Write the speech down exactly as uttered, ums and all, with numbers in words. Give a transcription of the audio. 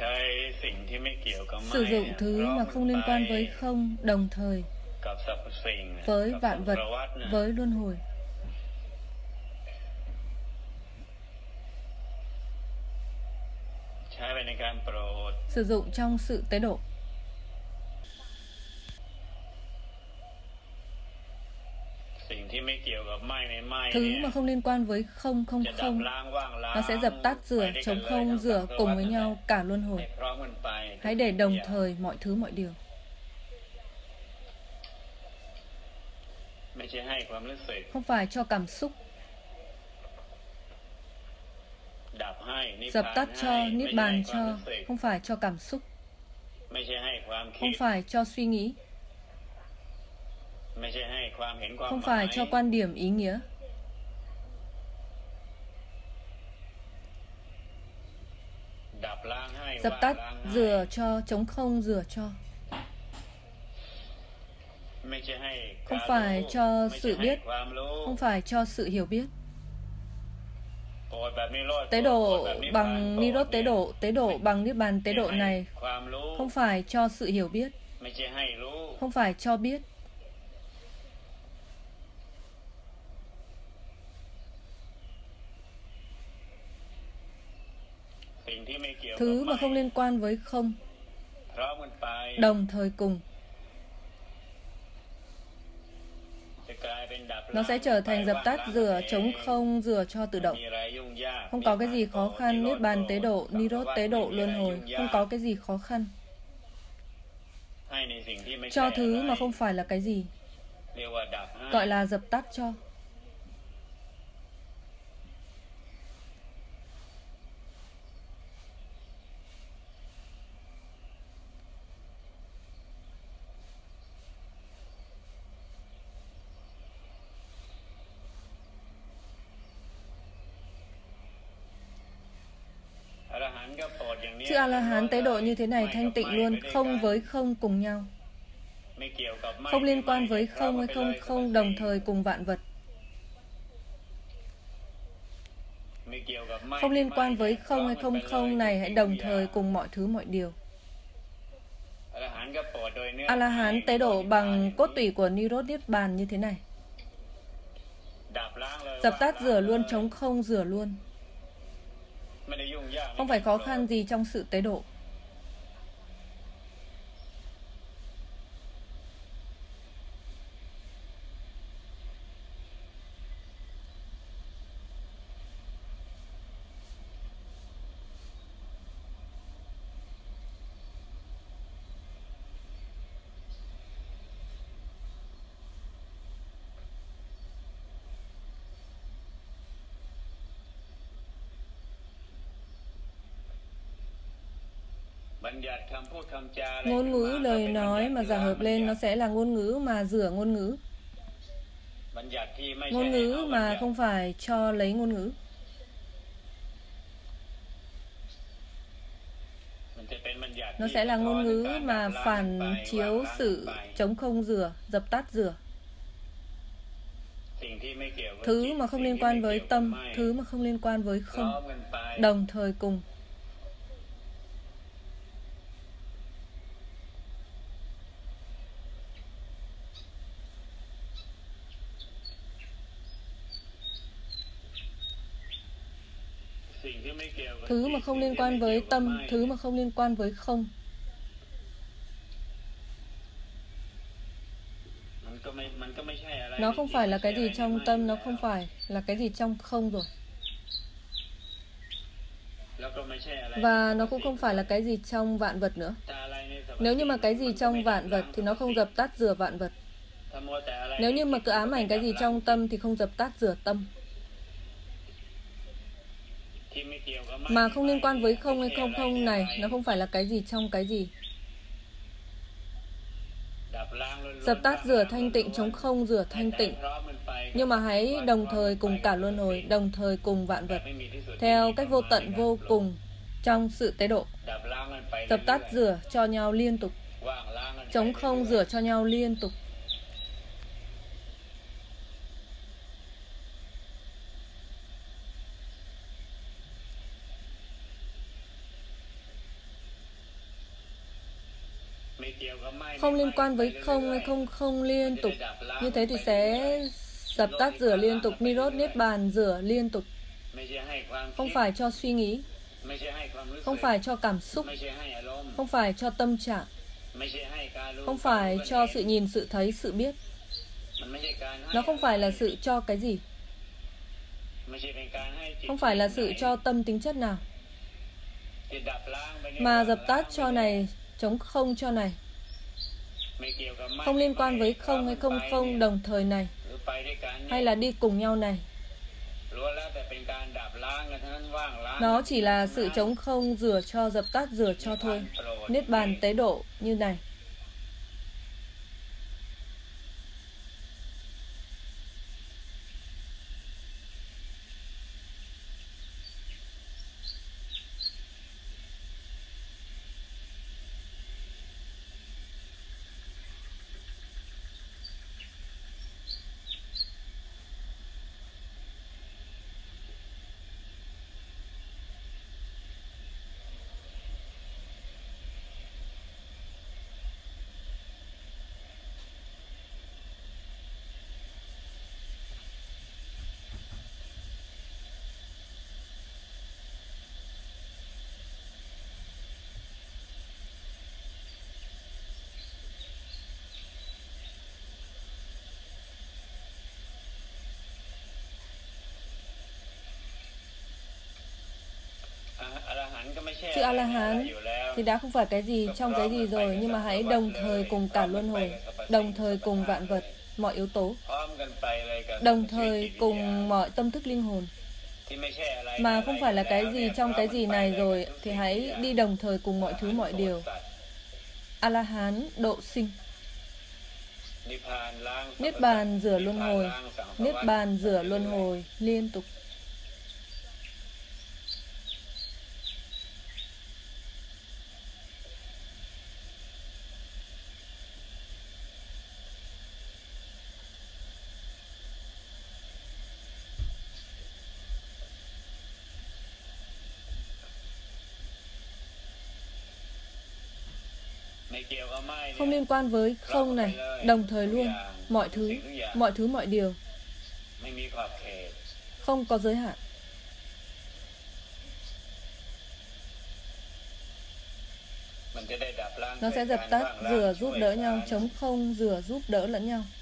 Sử dụng thứ mà không liên quan với không, đồng thời với vạn vật, với luân hồi. Sử dụng trong sự tế độ. Thứ mà không liên quan với không không không, nó sẽ dập tắt rửa, chống không rửa cùng với nhau cả luân hồi. Hãy để đồng thời mọi thứ mọi điều. Không phải cho cảm xúc. Dập tắt cho, niết bàn cho, không phải cho cảm xúc. Không phải cho suy nghĩ. Không phải cho quan điểm ý nghĩa. Dập tắt, rửa cho, chống không, rửa cho. Không phải cho sự biết. Không phải cho sự hiểu biết. Tế độ bằng Nirod tế độ, tế độ bằng Niết bàn tế độ này không phải cho sự hiểu biết. Không phải cho biết. Thứ mà không liên quan với không, đồng thời cùng, nó sẽ trở thành dập tắt, rửa, chống không, rửa cho tự động. Không có cái gì khó khăn. Niết bàn tế độ, Nirod tế độ, luân hồi, không có cái gì khó khăn. Cho thứ mà không phải là cái gì, gọi là dập tắt cho. Chư A-la-hán tế độ như thế này thanh tịnh luôn, không với không cùng nhau. Không liên quan với không hay không không, đồng thời cùng vạn vật. Không liên quan với không hay không không này, hãy đồng thời cùng mọi thứ mọi điều. A-la-hán tế độ bằng cốt tủy của Nirod Niết bàn như thế này. Dập tắt, rửa luôn, chống không, rửa luôn. Không phải khó khăn gì trong sự tế độ. Ngôn ngữ, lời nói mà giả hợp lên, nó sẽ là ngôn ngữ mà rửa ngôn ngữ. Ngôn ngữ mà không phải cho lấy ngôn ngữ. Nó sẽ là ngôn ngữ mà phản chiếu sự chống không rửa, dập tắt rửa. Thứ mà không liên quan với tâm, thứ mà không liên quan với không, đồng thời cùng. Thứ mà không liên quan với tâm, thứ mà không liên quan với không. Nó không phải là cái gì trong tâm, nó không phải là cái gì trong không rồi. Và nó cũng không phải là cái gì trong vạn vật nữa. Nếu như mà cái gì trong vạn vật thì nó không dập tắt rửa vạn vật. Nếu như mà cứ ám ảnh cái gì trong tâm thì không dập tắt rửa tâm. Mà không liên quan với không hay không không này, nó không phải là cái gì trong cái gì. Dập tắt rửa thanh tịnh, chống không rửa thanh tịnh. Nhưng mà hãy đồng thời cùng cả luân hồi, đồng thời cùng vạn vật, theo cách vô tận vô cùng trong sự tế độ. Dập tắt rửa cho nhau liên tục, chống không rửa cho nhau liên tục. Không liên quan với không hay không không liên tục. Như thế thì sẽ dập tắt rửa liên tục, Nirodh Niết Bàn rửa liên tục. Không phải cho suy nghĩ, không phải cho cảm xúc, không phải cho tâm trạng, không phải cho sự nhìn, sự thấy, sự biết. Nó không phải là sự cho cái gì, không phải là sự cho tâm tính chất nào, mà dập tắt cho này, chống không cho này. Không liên quan với không hay không không đồng thời này, hay là đi cùng nhau này. Nó chỉ là sự chống không, rửa cho, dập tắt, rửa cho thôi. Niết bàn tế độ như này. Chữ A-la-hán thì đã không phải cái gì trong cái gì rồi, nhưng mà hãy đồng thời cùng cả luân hồi, đồng thời cùng vạn vật, mọi yếu tố, đồng thời cùng mọi tâm thức linh hồn. Mà không phải là cái gì trong cái gì này rồi, thì hãy đi đồng thời cùng mọi thứ mọi điều. A-la-hán độ sinh. Niết bàn rửa luân hồi, Niết bàn rửa luân hồi liên tục. Không liên quan với không này, đồng thời luôn, mọi thứ, mọi thứ mọi điều, không có giới hạn. Nó sẽ dập tắt, rửa giúp đỡ nhau, chống không, rửa giúp đỡ lẫn nhau.